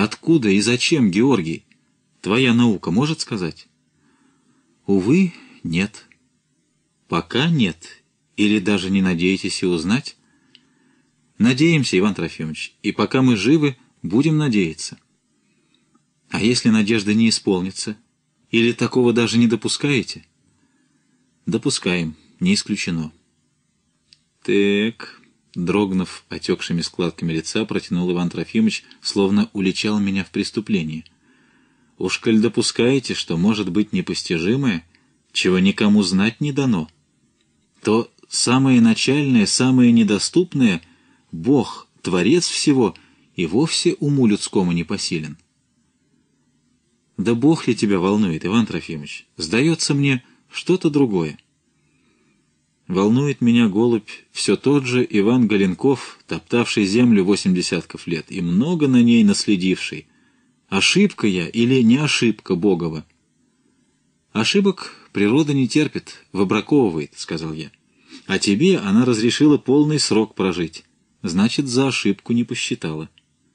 откуда и зачем, Георгий? Твоя наука может сказать? Увы, нет. Пока нет. Или даже не надеетесь и узнать? Надеемся, Иван Трофимович, и пока мы живы, будем надеяться. А если надежда не исполнится? Или такого даже не допускаете? Допускаем, не исключено. Так, дрогнув отекшими складками лица, протянул Иван Трофимович, словно уличал меня в преступлении. Уж коль допускаете, что может быть непостижимое, чего никому знать не дано, то самое начальное, самое недоступное — Бог, Творец всего, и вовсе уму людскому непосилен. Да Бог ли тебя волнует, Иван Трофимович? Сдается мне что-то другое. Волнует меня, голубь, все тот же Иван Галенков, топтавший землю 8 десятков лет и много на ней наследивший. Ошибка я или не ошибка Богова? Ошибок природа не терпит, выбраковывает, сказал я. А тебе она разрешила полный срок прожить. Значит, за ошибку не посчитала.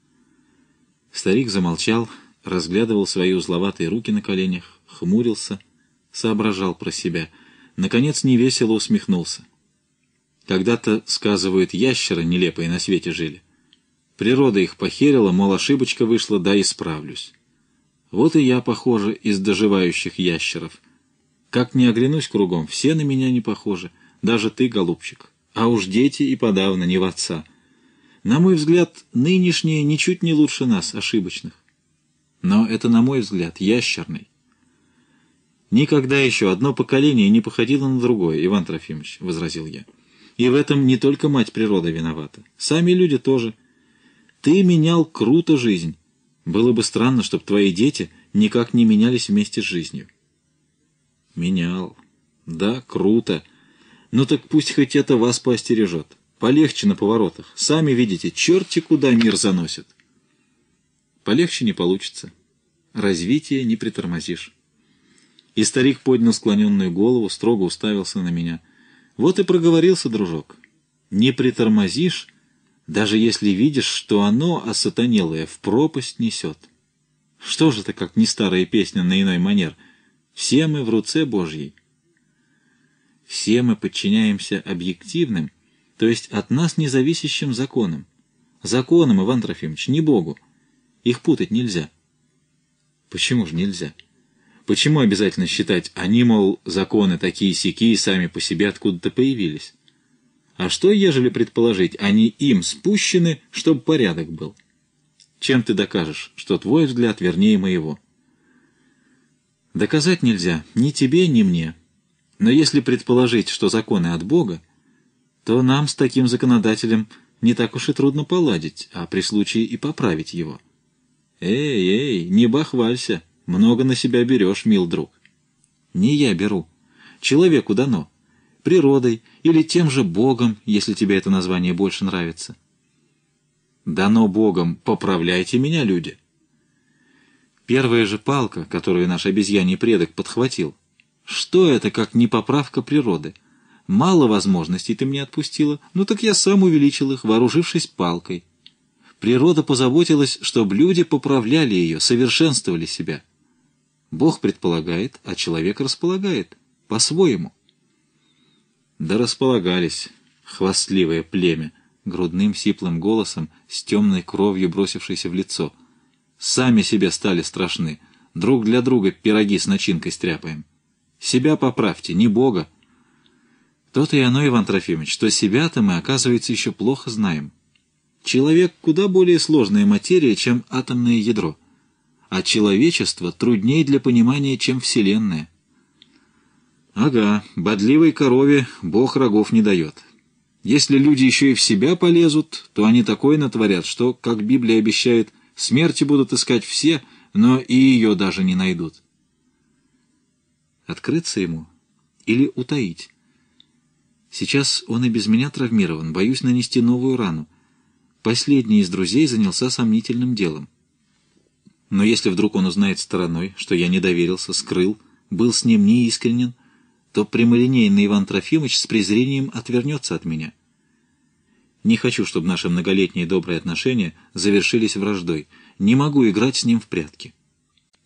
Старик замолчал, разглядывал свои узловатые руки на коленях, хмурился, соображал про себя. Наконец невесело усмехнулся. Когда-то, сказывают, ящеры нелепые на свете жили. Природа их похерила, мол, ошибочка вышла, да исправлюсь. Вот и я, похоже, из доживающих ящеров. Как ни оглянусь кругом, все на меня не похожи, даже ты, голубчик. А уж дети и подавно не в отца. На мой взгляд, нынешние ничуть не лучше нас, ошибочных. Но это, на мой взгляд, ящерный. Никогда еще одно поколение не походило на другое, Иван Трофимович, — возразил я. И в этом не только мать природа виновата. Сами люди тоже. Ты менял круто жизнь. Было бы странно, чтобы твои дети никак не менялись вместе с жизнью. Менял. Да, круто. Ну так пусть хоть это вас поостережет. Полегче на поворотах. Сами видите, черти куда мир заносит. Полегче не получится. Развитие не притормозишь. И старик поднял склоненную голову, строго уставился на меня. Вот и проговорился, дружок. Не притормозишь, даже если видишь, что оно, осатанелое, в пропасть несет. Что же это, как не старая песня на иной манер? Все мы в руце Божьей. Все мы подчиняемся объективным, то есть от нас независящим законам. Законам, Иван Трофимович, не Богу. Их путать нельзя. Почему же нельзя? Почему обязательно считать, они, мол, законы такие-сякие, сами по себе откуда-то появились? А что, ежели предположить, они им спущены, чтобы порядок был? Чем ты докажешь, что твой взгляд вернее моего? Доказать нельзя ни тебе, ни мне. Но если предположить, что законы от Бога, то нам с таким законодателем не так уж и трудно поладить, а при случае и поправить его. Эй, не бахвалься, много на себя берешь, мил друг. Не я беру. Человеку дано. Природой или тем же Богом, если тебе это название больше нравится. Дано Богом, поправляйте меня, люди. Первая же палка, которую наш обезьяний предок подхватил, что это, как не поправка природы? Мало возможностей ты мне отпустила, ну так я сам увеличил их, вооружившись палкой. Природа позаботилась, чтобы люди поправляли ее, совершенствовали себя. Бог предполагает, а человек располагает, по-своему. Да располагались, хвастливое племя, грудным сиплым голосом, с темной кровью бросившейся в лицо. Сами себе стали страшны, друг для друга пироги с начинкой стряпаем. Себя поправьте, не Бога. То-то и оно, Иван Трофимович, что себя-то мы, оказывается, еще плохо знаем. Человек куда более сложная материя, чем атомное ядро, а человечество труднее для понимания, чем Вселенная. Ага, бодливой корове Бог рогов не дает. Если люди еще и в себя полезут, то они такое натворят, что, как Библия обещает, смерти будут искать все, но и ее даже не найдут. Открыться ему или утаить? Сейчас он и без меня травмирован, боюсь нанести новую рану. Последний из друзей занялся сомнительным делом. Но если вдруг он узнает стороной, что я не доверился, скрыл, был с ним неискренен, то прямолинейный Иван Трофимович с презрением отвернется от меня. Не хочу, чтобы наши многолетние добрые отношения завершились враждой. не могу играть с ним в прятки.